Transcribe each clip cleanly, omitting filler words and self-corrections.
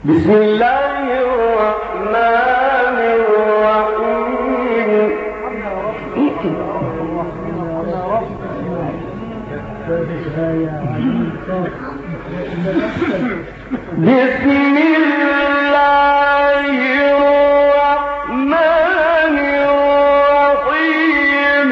بسم الله الرحمن الرحيم بسم الله الرحمن الرحيم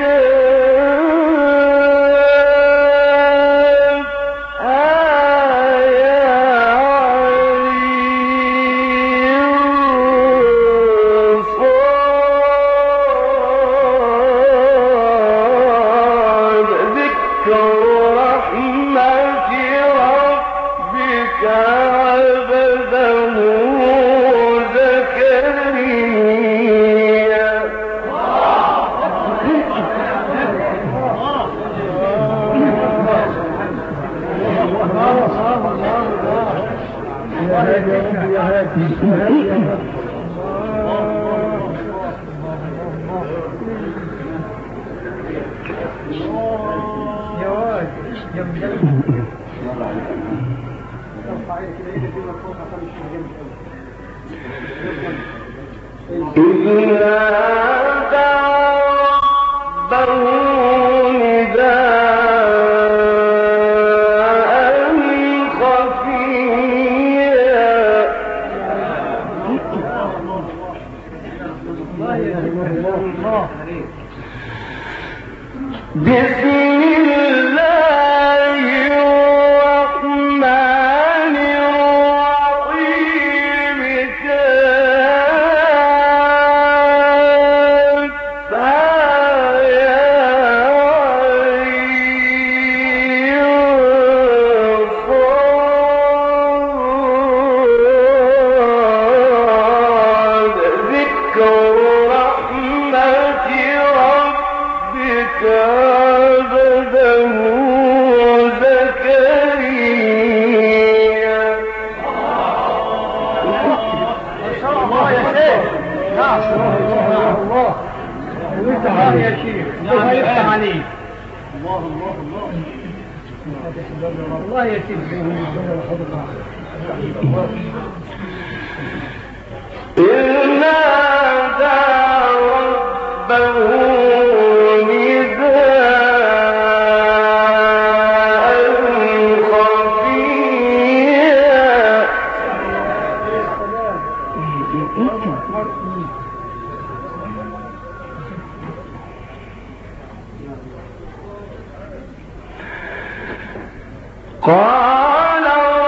قال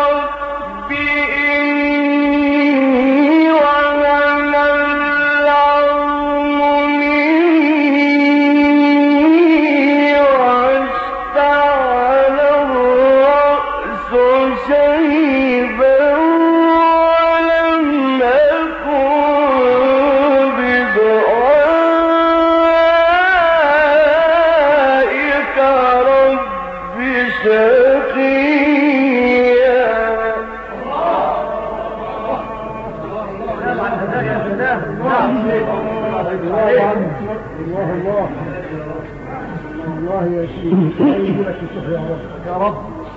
رب إني وهن العظم مني واشتعل الرأس شيبا ولم أكن بدعائك رب شقيا. الله يا شيخ يا رب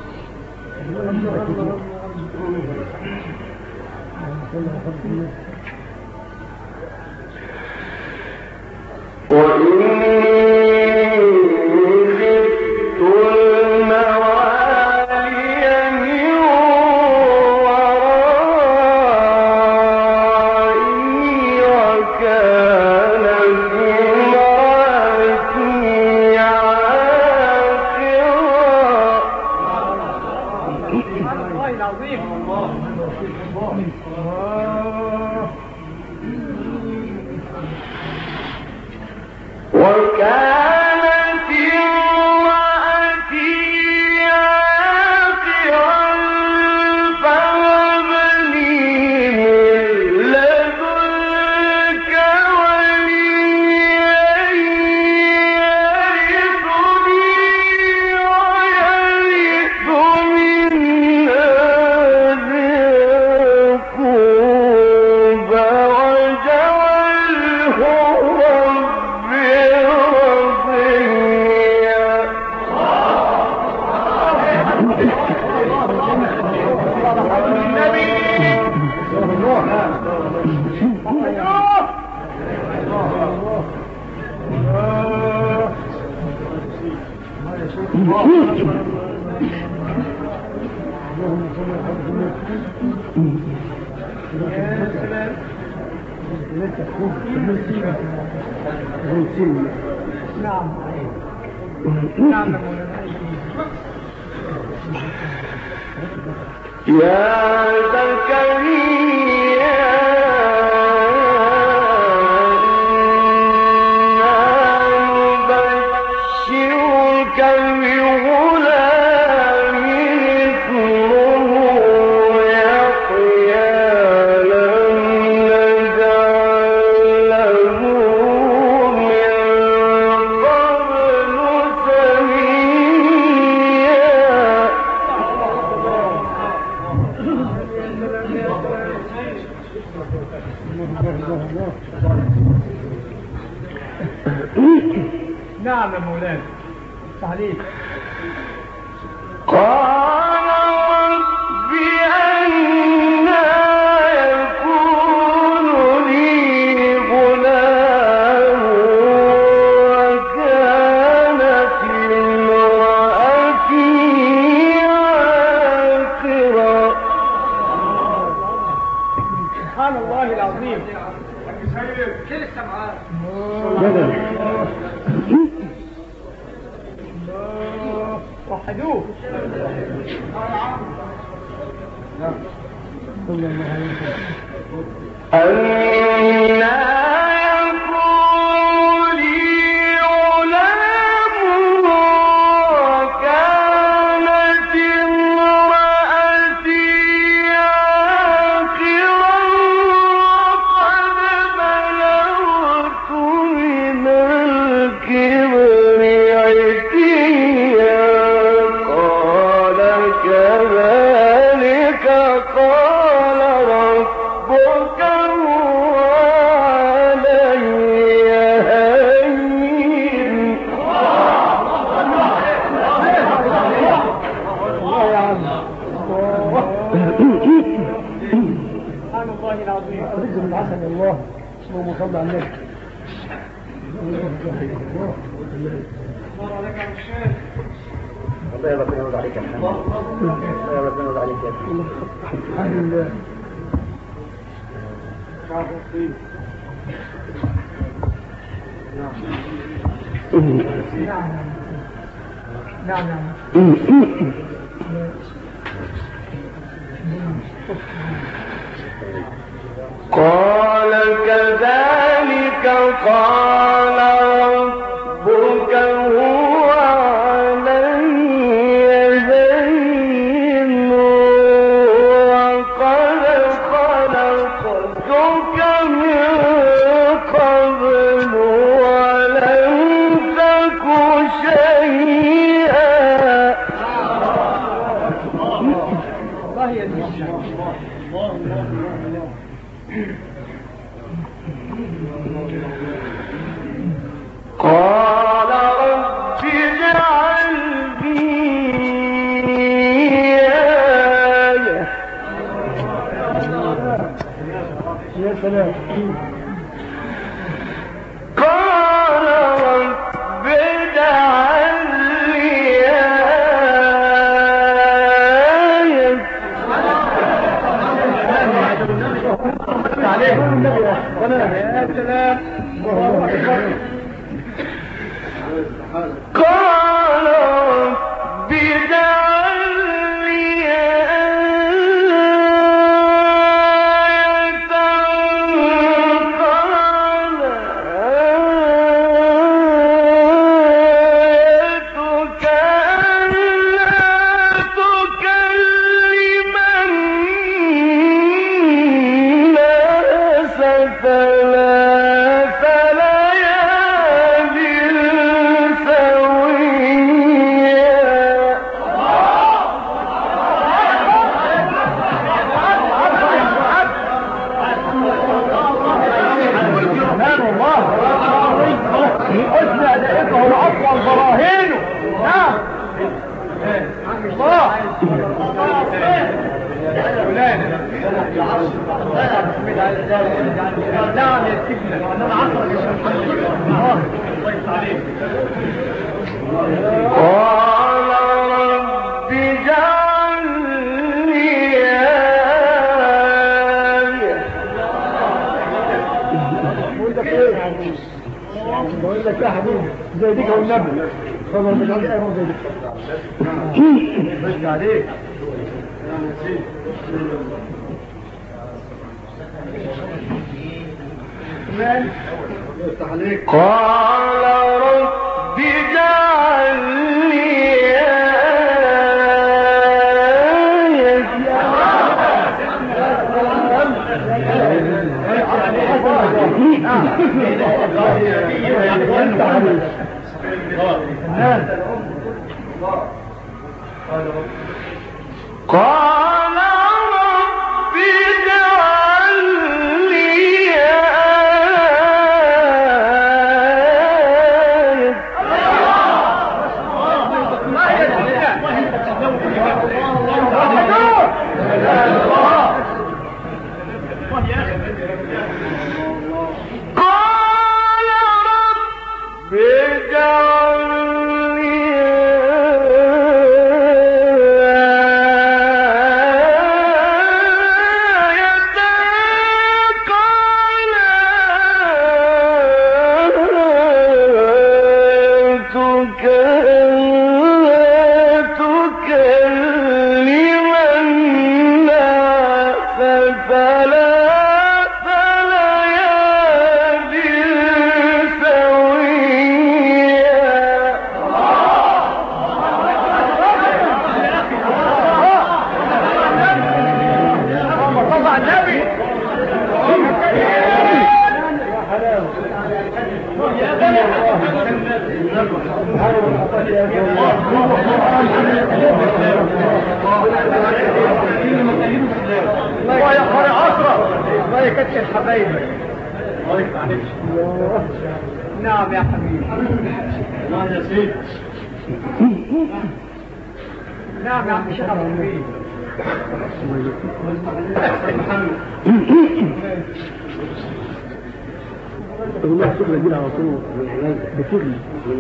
وكانت امرأتي عاقرا فهب لي من لدنك وليا يرثني ويرث من آل يعقوب واجعله رب يا زكريا نبشرك بغلام اسمه يحيى لم نجعل له من قبل سميا. نعم يا مولانا تعليق. قال رب أنى يكون لي غلام وكانت امرأتي عاقرا. سبحان الله العظيم. وحدوه. أنى يكون لي غلام وكانت امرأتي عاقرا وقد بلغت من الكبر عتيا. قال كذلك قال ربك هو علي هين. سبحان الله العظيم. رزق الحسن الله. اللهم صل على النبي. والله يا ربنا يرضى عليك يا محمد. والله يا ربنا يرضى عليك يا محمد. الحمد لله. نعم نعم. قال كذلك قال ربك هو علي هين وقد خلقتك من قبل ولم تك شيئا. الله يزيد. قال رب اجعل لي آية. يا سلام. قال رب اجعل لي آية. عليه النبي. يا سلام. قال رب اجعل لي آية. قال آيتك ألا تكلم الناس ثلاث ليال براهينه. نعم الله. نعم يا سيدنا. قال بقول لك يا حبيبي زي ديك والنبي خبر مش عندي ايوه زي ديك بس عليك قال رب اجعل لي قال رب اجعل لي الله يا قارئ أسرع الله يكتر حبايبك نعم يا حبيبي الله يا سيدي نعم يا عم الشيخ ابو حبيب والله شكرا جدا على طول بكل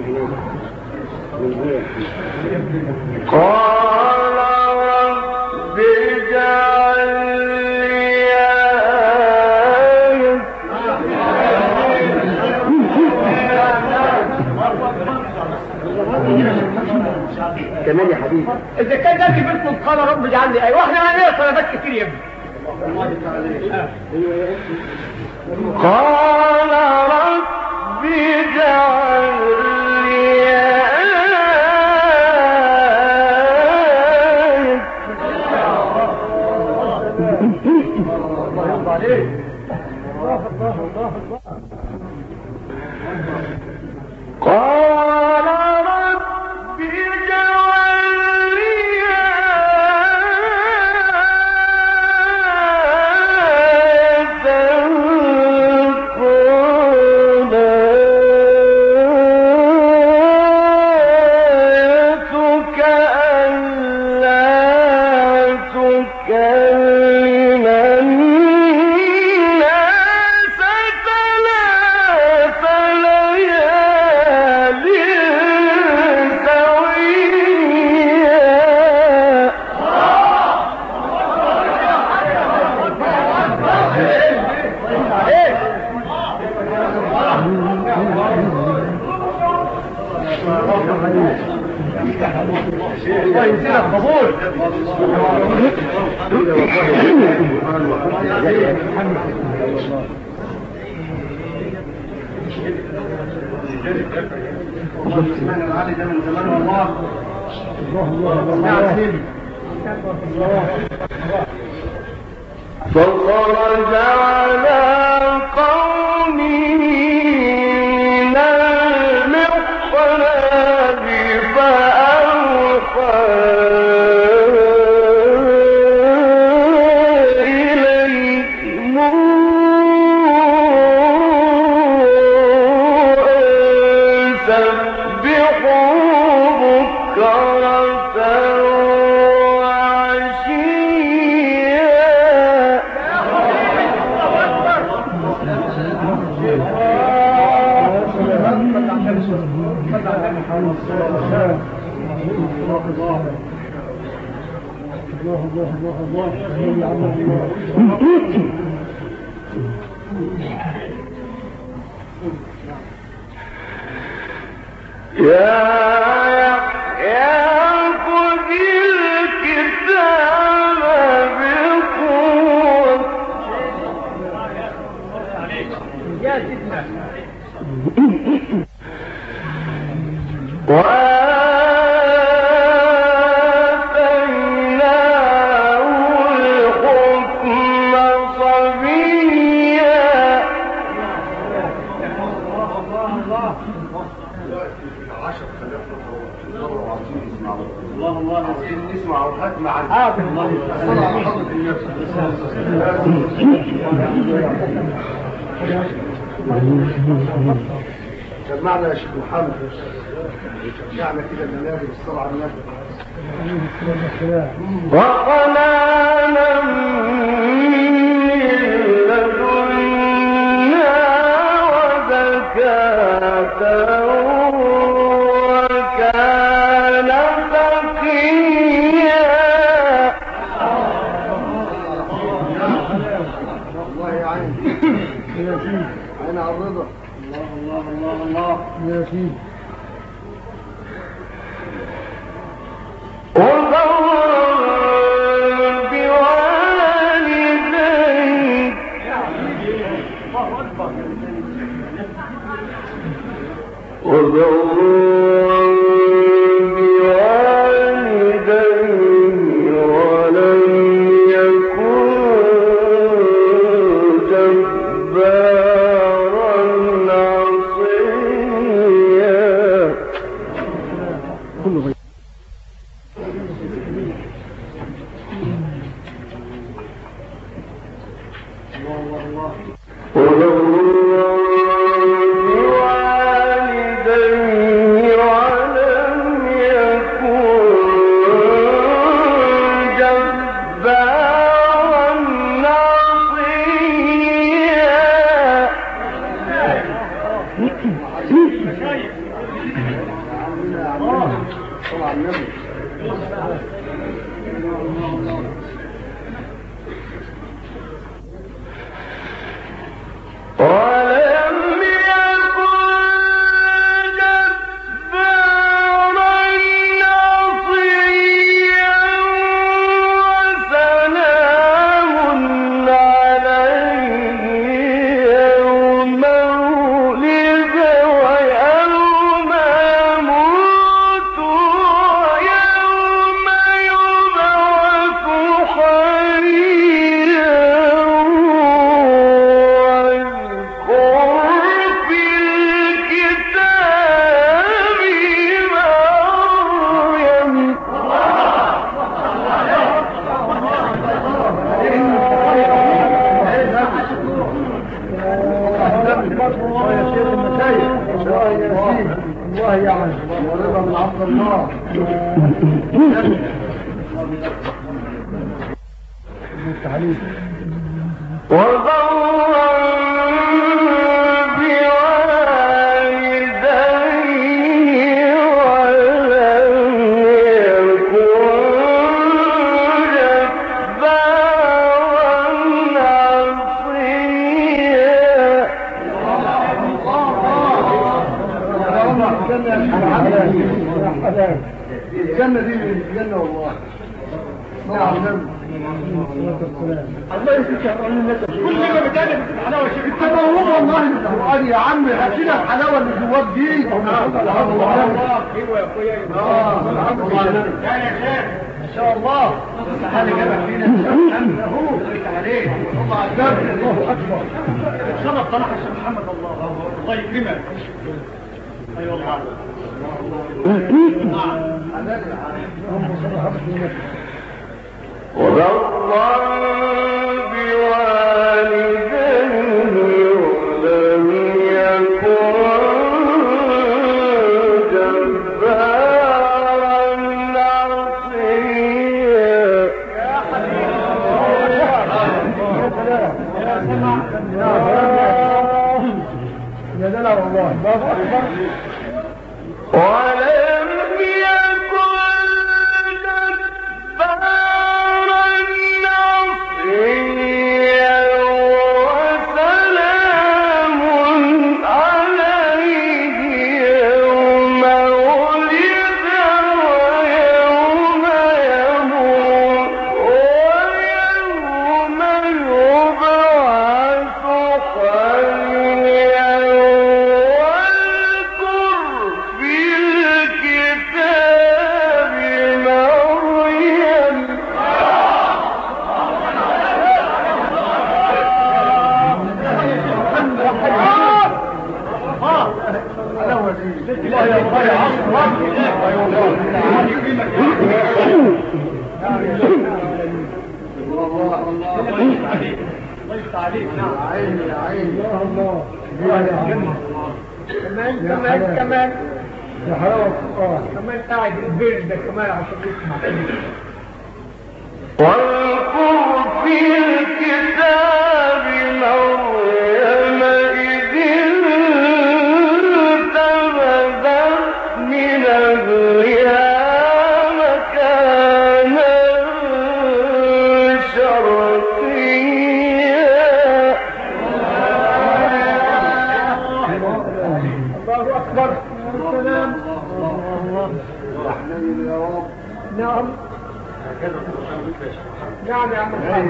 قال رب اجعل لي كمان يا حبيبي اذا كان ده بنت قال رب اجعل لي ايه واحنا هنقرا صلاه كتير يا ابني قال رب اجعل لي قال رب اجعل لي الله يزيد القبول العالي ده من زمان والله فخرج على قومه من المحراب فأوحى إليهم أن سبحوا بكرة الله سمعنا يا شيخ محمد، شجعنا كده بالنبي بالصلاة على النبي. وحنانا من لدنا وزكاة وكان تقيا. الله يا عيني يا سيدي، عين على الرضا. الله الله الله يا سيدي. الجنة دي من الجنة والله. الله يسكر الناس كل ما بدانا بالحلاوه شيء التموض والله القران يا عم هات لنا الحلاوه اللي جواك دي. الله ايوه يا اخويا. يا شيخ ان شاء الله تعالى جابك فينا اهو عليك. الله اكبر الله اكبر. شرف طلع الشيخ محمد. الله يكرمك. اي والله. وبرا بوالديه ولم يكن جبارا عصيا. يا حبيبي يا دلع والله. ولم يكن جبارا عصيا وسلام عليه يوم الله يا الله يا كمان يا حلاوة القرآن كمان قاعد البير ده كمان عشان يسمع واذكر في الكتاب مريم إذ انتبذت من أهلها مكانا شرقيا. الله أكبر. السلام. نعم نعم يا عم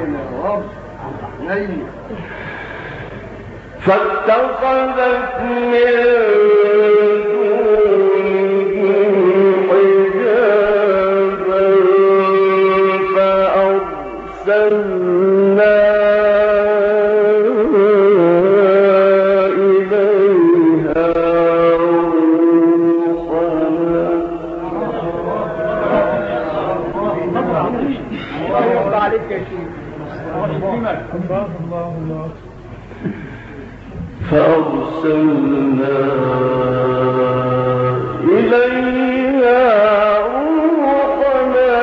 فاتخذت من دونهم حجابا فأرسلنا إليها الله يرضى عليك يا شيخ. فأرسلنا إليها روحنا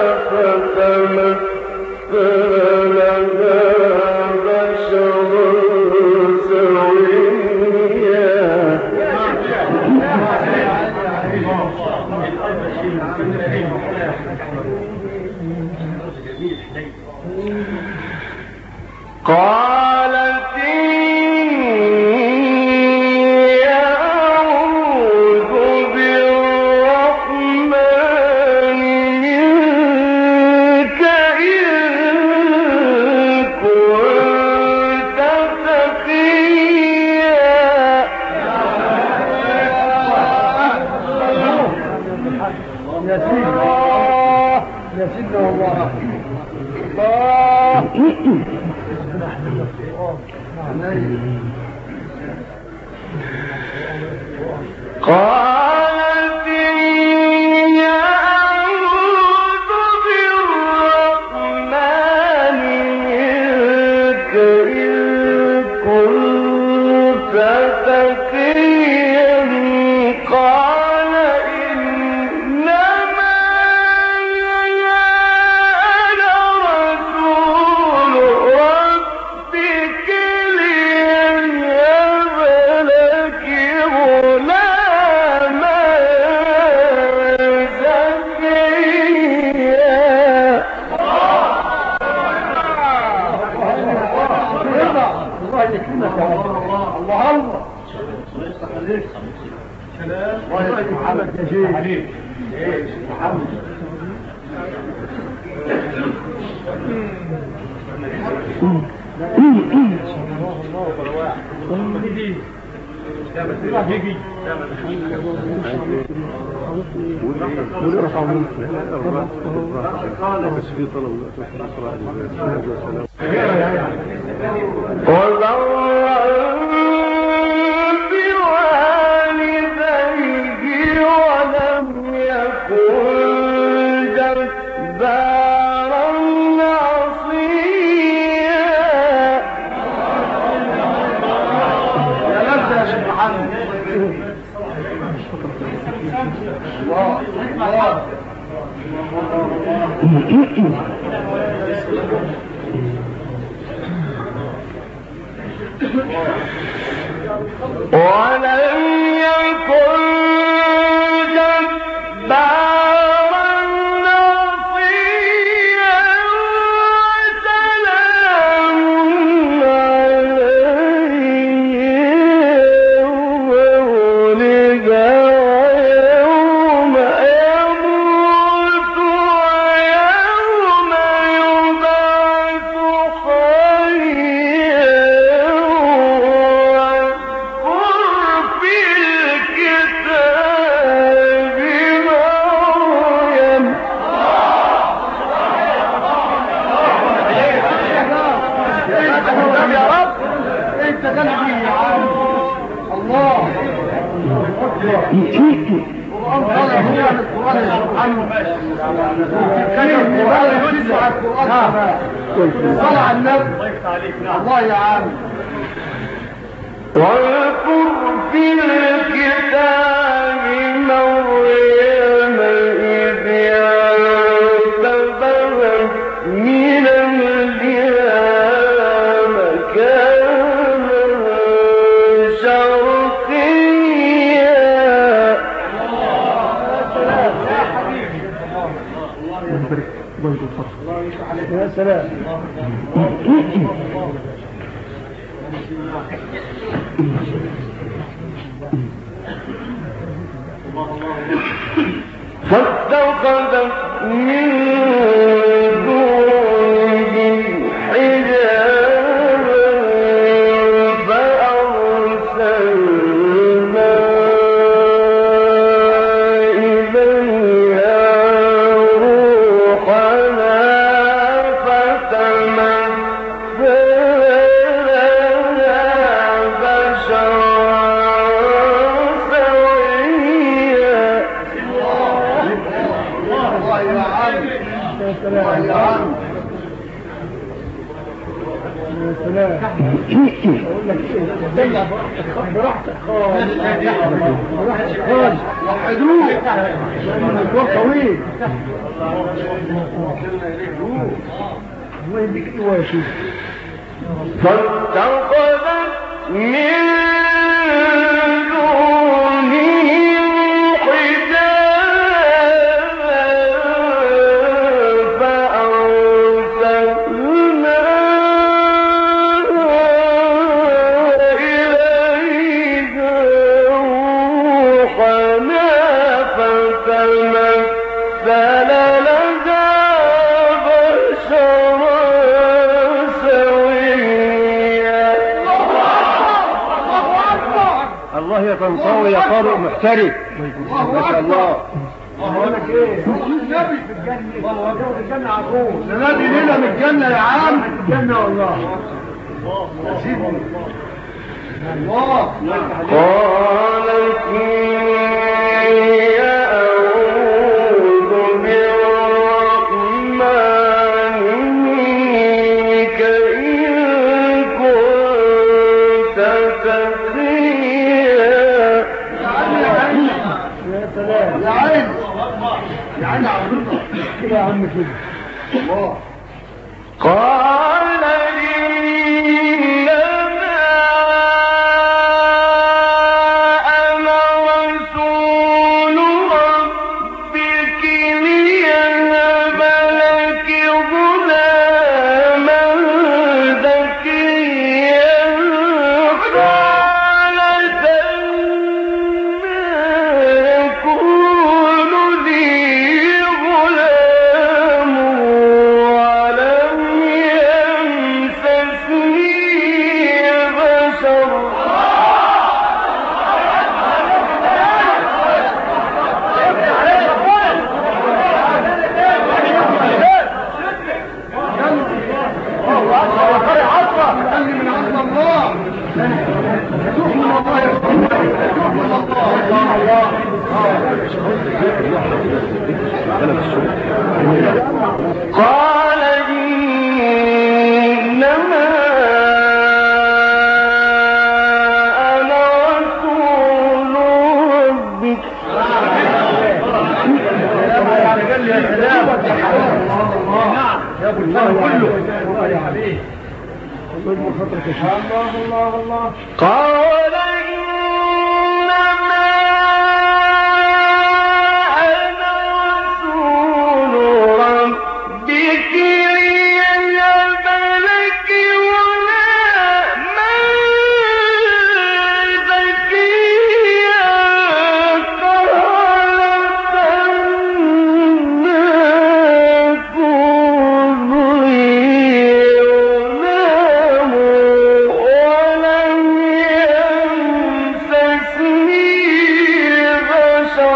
فتمثل لها بشرا سويا. قالت إني أعوذ بالرحمن منك إن كنت تقيا. يا سيدنا والله قالت إني أعوذ بالرحمن منك إن كنت تقيا. قال إنما أنا رسول ربك ليهب لك غلاما زكيا. الله يكرمك يا رب. الله الله الله يكرمك يا شيخ. وبرا بوالديه ولم يكن جبارا عصيا. يا لذة يا شيخ محمد. الله الله ولم يكن جبارا عصيا. وسلام عليه يوم ولد ويوم يموت ويوم يبعث حيا. واذكر في الكتاب مريم. يا رب انت قلبي يا عم الله. الله يا عم. واذكر في الكتاب مريم إذ انتبذت من أهلها مكانا شرقيا. يا سلام. فاتخذت من دونهم حجابا فأرسلنا إليها روحنا فتمثل لها اقول لك ايه براحتك خالص وحدوه المشوار طويل الله يديك ايه يا شيخ. فاتخذت من دونهم حجابا فأرسلنا إليها روحنا فتمثل لها بشرا سويا. الله يا طنطاوي يا قارئ محترف ما شاء الله. اقول لك ايه النبي في الجنه والله جو الجنه على طول. النبي لنا من الجنه يا عم الجنه والله يا سيدي الله. قالت أعوذ بالرحمن منك إن كنت تقيا. يا سلام يا عين يا عين عبدالله كده يا عم كده الله. قال إنما أنا رسول ربك ليهب لك غلاما زكيا. قالت أنى يكون لي غلام ولم يمسسني بشر. من عند الله سبحان الله يا قال إنما أنا رسول ربك. يا ابو الله كله يا حبيبي الله خاطرك يا شيخ. الله الله قال إنما أنا رسول ربك ليهب لك غلاما زكيا. قالت أنى يكون لي غلام ولم يمسسني بشر.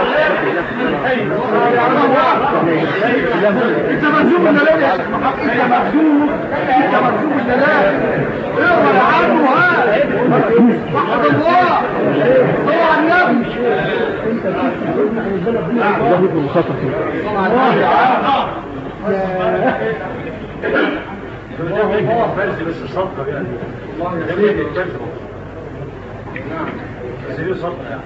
انت مجنون ولا لا يا شيخ محمد؟ انت مخزوم انت مخزوم الدلال اقرا يا عم وهات وحد الله صلى على النبي جابت المخاطر بس صدق يعني والله جميل الكلمه نعم بس صدق يعني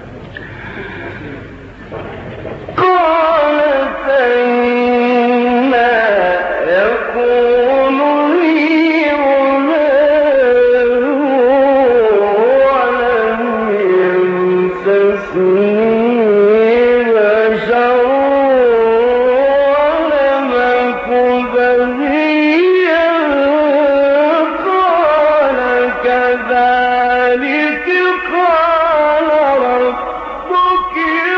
قالت أنى يكون لي غلام ولم يمسسني بشر ولم أك بغيا قال كذلك قال ربك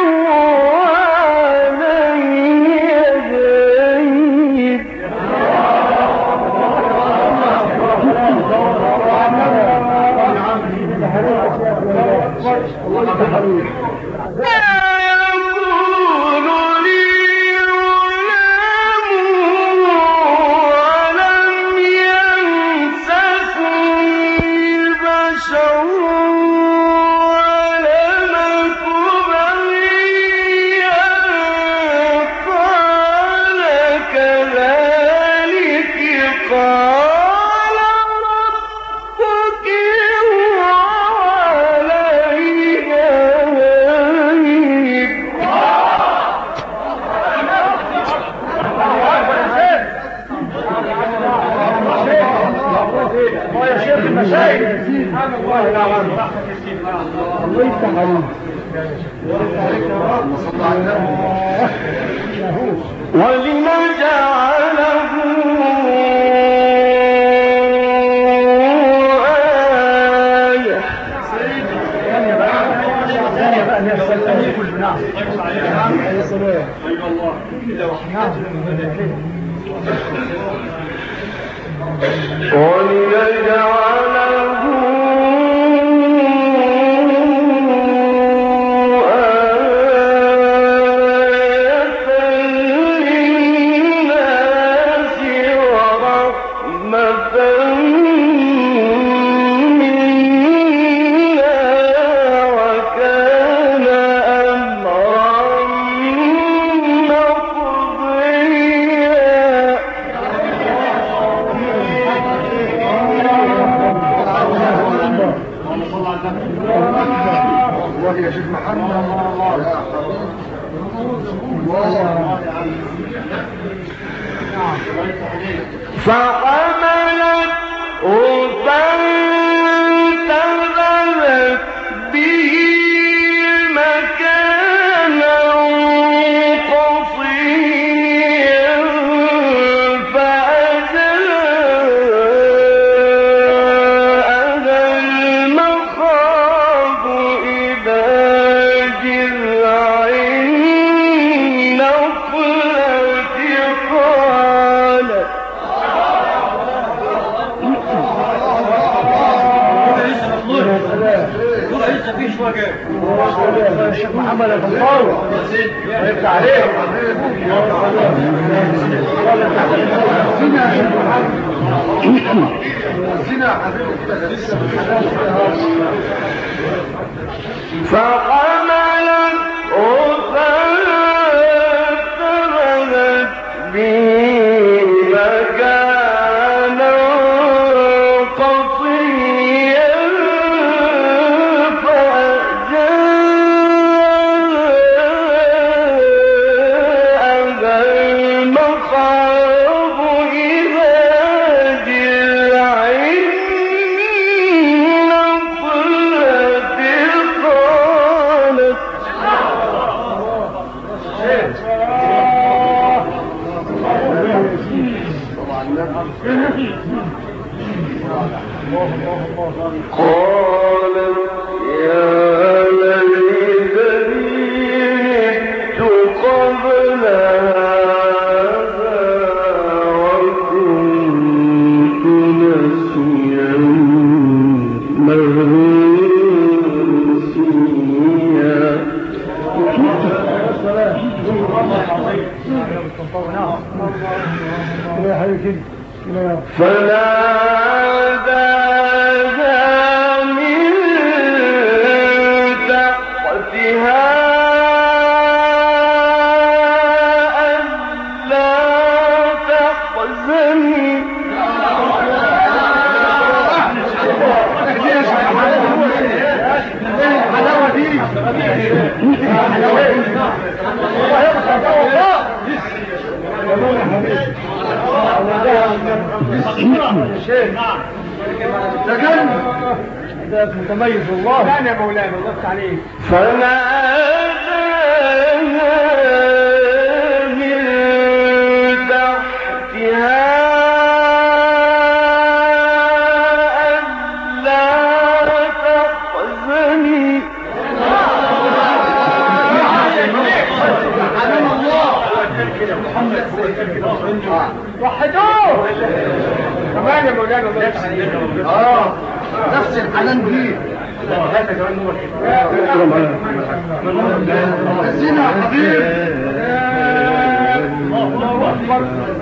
ولنجعله آية فانتبذت به مكانا قصيا فأجاءها المخاض إلى جذع النخلة قالت الشيخ محمد الفنطاوي ويفتح عليه فحملت فانتبذت به مكانا قصيا فأجاءها المخاض إلى جذع النخلة قالت يا ليتني مت قبل هذا وكنت نسيا منسيا يا حبيبي فناداها من تحتها ألا تحزني الحلاوة دي ده متميز والله. لا يا مولانا الله عليك. فناداها من تحتها ألا تحزني وحدوه كمان يا مولانا الله عليك. نفس الحنان دي هذا كمان هو الزنا يا حبيبي الله اكبر.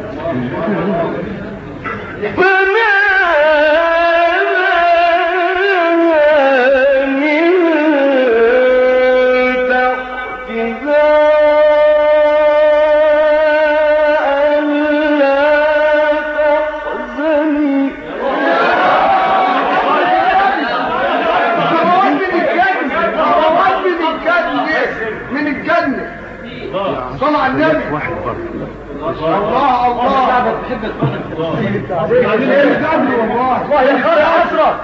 من الجنة صلى على النبي الله الله بتحب الفضل والله يا خالي أسرة.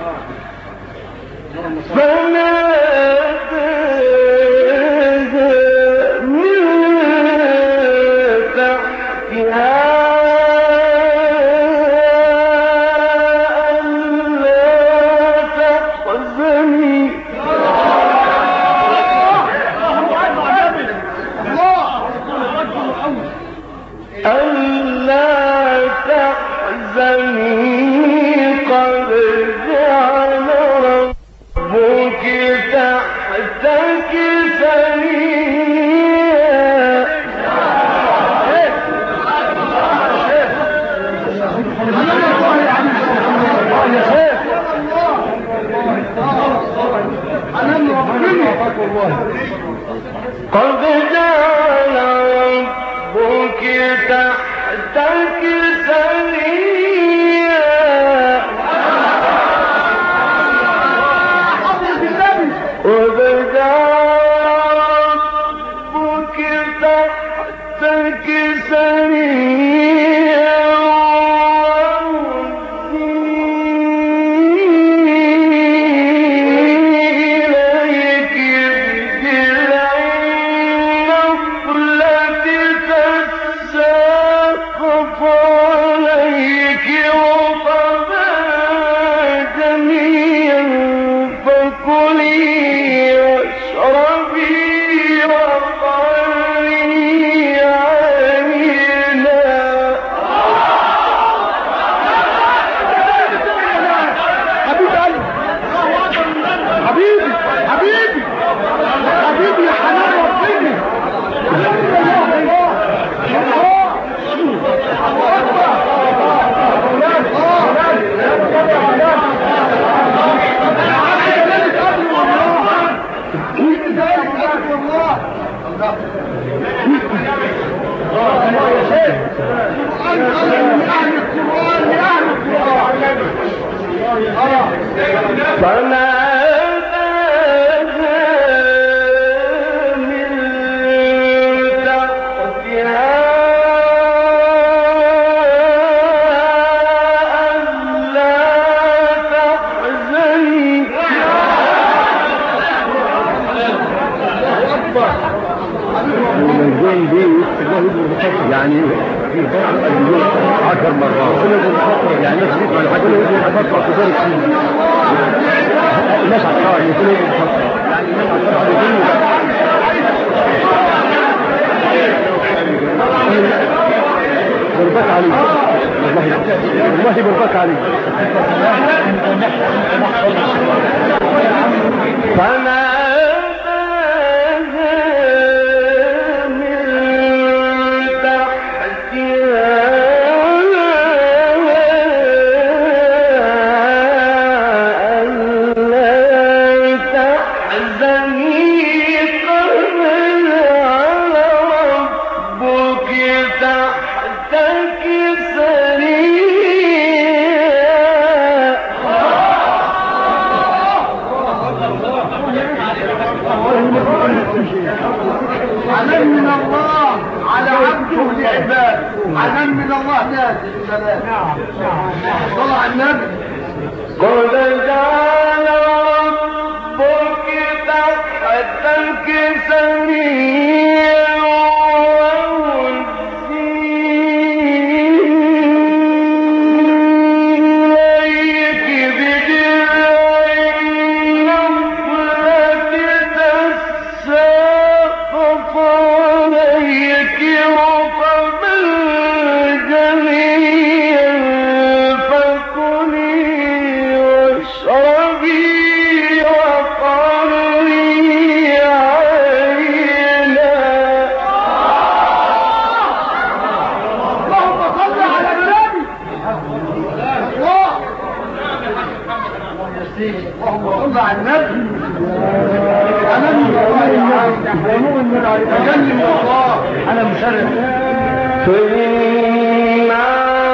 فناداها من تحتها ألا تحزني ألا تحزني قد جعل ربك تحتك سريا قد جعل ربك تحتك سريا وبدأ ربك تحتك سريا إليك بجذع النخلة تساقط عليك رطبا جنيا فكلي واشربي وقري عينا حبيبي حبيبي حبيبي يا حنان ربنا فناداها من تحتها ألا تحزني الجون دي يعني 10 مرات يعني نسبة على حاجة يقول أفكر في ذلك الناس عطاها يقول يعني بربك عليك والله بربك عليك فناداها من تحتها حنان من الله على عبده لعباده، حنان من الله نازل السلام. صلى على النبي. قد جعل ربك تحتك سريا فإما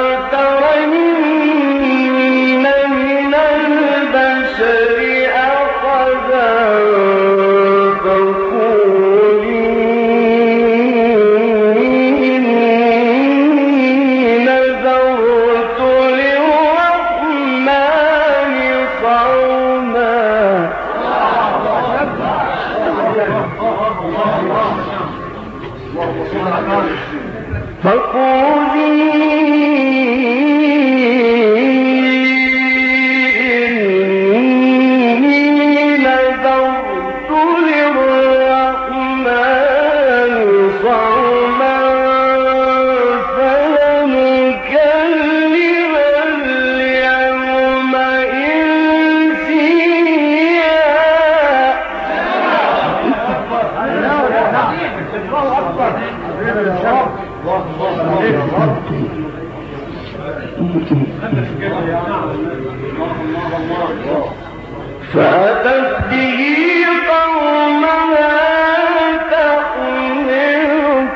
ترين من البشر أحدا فقولي إني نذرت للرحمن صوما. فقولي إني نذرت للرحمن صوما فلن أكلم اليوم إنسيا. فأتت به قومها تحمله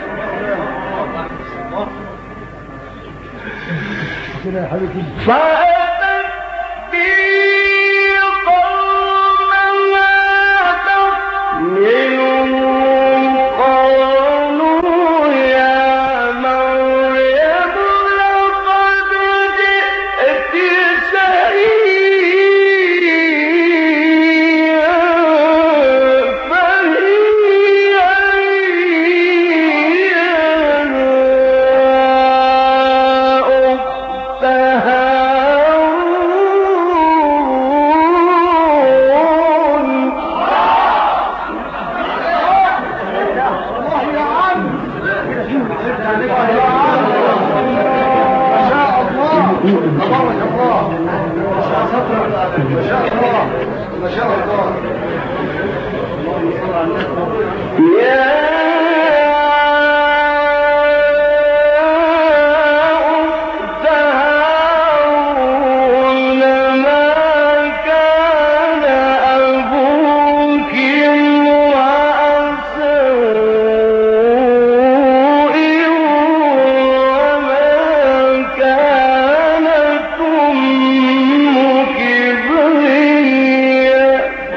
فأتت به قومها تحمله قالوا يا مريم لقد جئت شريعا فهي أخت هارون. يا أخت هارون ما كان أبوك امرأ سوء وما كانت أمك بغيا.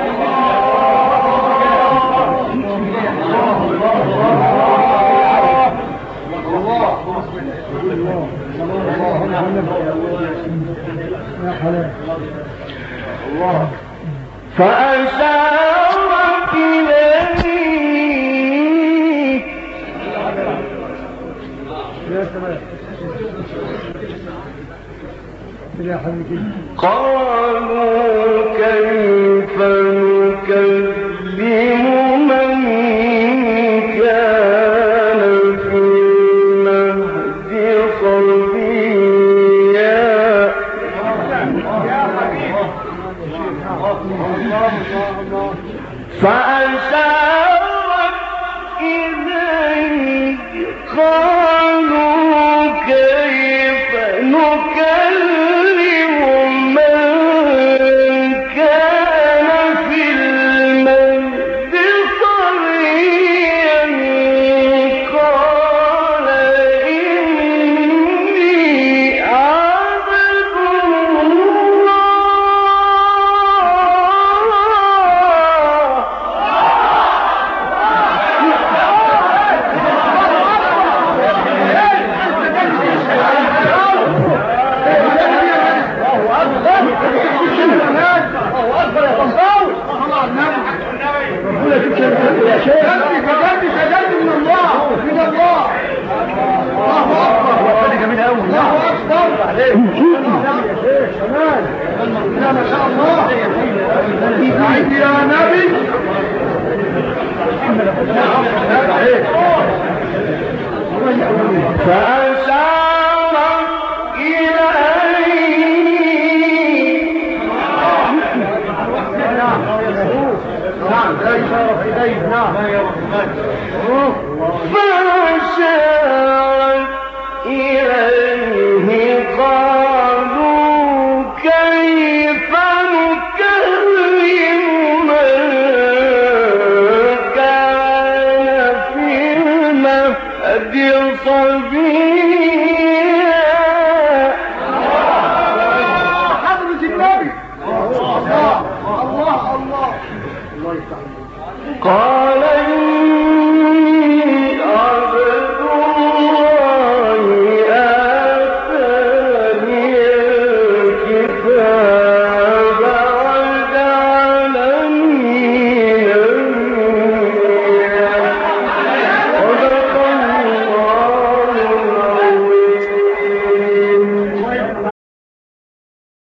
فأشارت إليه قالوا كيف نكلم من كان في المهد صبيا. فأشارت إليه قالوا كيف نكلم من كان في المهد صبيا قال إني عبد الله صبيا حضرة النبي الله الله الله قال